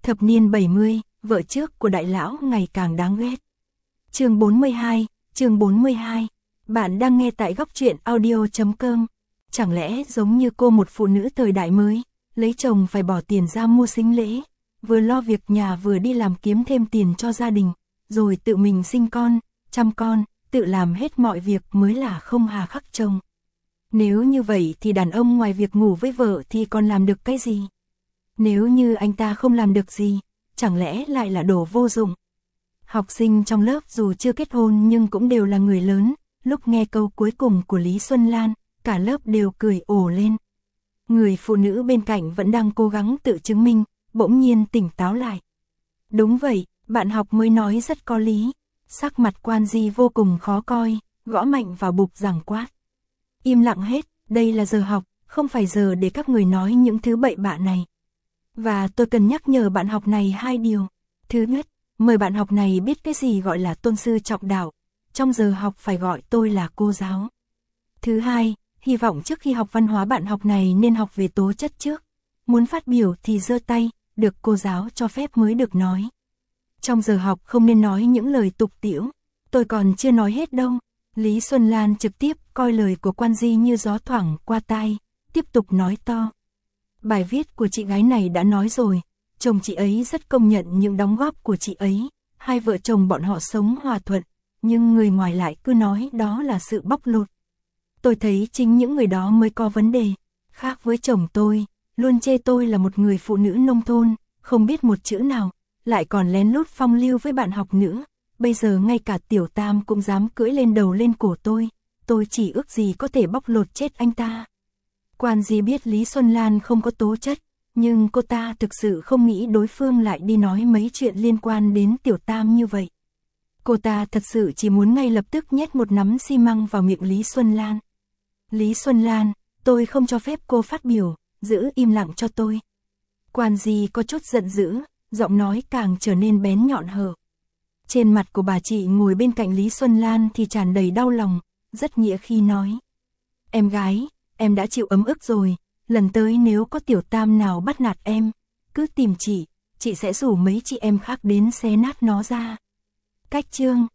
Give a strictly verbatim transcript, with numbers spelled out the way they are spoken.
Thập niên bảy mươi, vợ trước của đại lão ngày càng đáng ghét. Chương bốn mươi hai, chương bốn mươi hai. Bạn đang nghe tại góc truyện audio chấm com. Chẳng lẽ giống như cô một phụ nữ thời đại mới, lấy chồng phải bỏ tiền ra mua sính lễ, vừa lo việc nhà vừa đi làm kiếm thêm tiền cho gia đình, rồi tự mình sinh con, chăm con, tự làm hết mọi việc mới là không hà khắc chồng. Nếu như vậy thì đàn ông ngoài việc ngủ với vợ thì còn làm được cái gì? Nếu như anh ta không làm được gì, chẳng lẽ lại là đồ vô dụng? Học sinh trong lớp dù chưa kết hôn nhưng cũng đều là người lớn, lúc nghe câu cuối cùng của Lý Xuân Lan, cả lớp đều cười ồ lên. Người phụ nữ bên cạnh vẫn đang cố gắng tự chứng minh, bỗng nhiên tỉnh táo lại. Đúng vậy, bạn học mới nói rất có lý. Sắc mặt Quan Di vô cùng khó coi, gõ mạnh vào bục giảng quát. Im lặng hết, đây là giờ học, không phải giờ để các người nói những thứ bậy bạ này. Và tôi cần nhắc nhở bạn học này hai điều. Thứ nhất, mời bạn học này biết cái gì gọi là tôn sư trọng đạo. Trong giờ học phải gọi tôi là cô giáo. Thứ hai, hy vọng trước khi học văn hóa bạn học này nên học về tố chất trước. Muốn phát biểu thì giơ tay, được cô giáo cho phép mới được nói. Trong giờ học không nên nói những lời tục tĩu. Tôi còn chưa nói hết đâu. Lý Xuân Lan trực tiếp coi lời của Quan Di như gió thoảng qua tai, tiếp tục nói to. Bài viết của chị gái này đã nói rồi, chồng chị ấy rất công nhận những đóng góp của chị ấy, hai vợ chồng bọn họ sống hòa thuận, nhưng người ngoài lại cứ nói đó là sự bóc lột. Tôi thấy chính những người đó mới có vấn đề, khác với chồng tôi, luôn chê tôi là một người phụ nữ nông thôn, không biết một chữ nào, lại còn lén lút phong lưu với bạn học nữ. Bây giờ ngay cả Tiểu Tam cũng dám cưỡi lên đầu lên cổ tôi, tôi chỉ ước gì có thể bóc lột chết anh ta. Quan Di biết Lý Xuân Lan không có tố chất, nhưng cô ta thực sự không nghĩ đối phương lại đi nói mấy chuyện liên quan đến Tiểu Tam như vậy. Cô ta thật sự chỉ muốn ngay lập tức nhét một nắm xi măng vào miệng Lý Xuân Lan. Lý Xuân Lan, tôi không cho phép cô phát biểu, giữ im lặng cho tôi. Quan Di có chút giận dữ, giọng nói càng trở nên bén nhọn hở. Trên mặt của bà chị ngồi bên cạnh Lý Xuân Lan thì tràn đầy đau lòng, rất nghĩa khi nói. Em gái, em đã chịu ấm ức rồi, lần tới nếu có Tiểu Tam nào bắt nạt em, cứ tìm chị, chị sẽ rủ mấy chị em khác đến xé nát nó ra. Cách chương,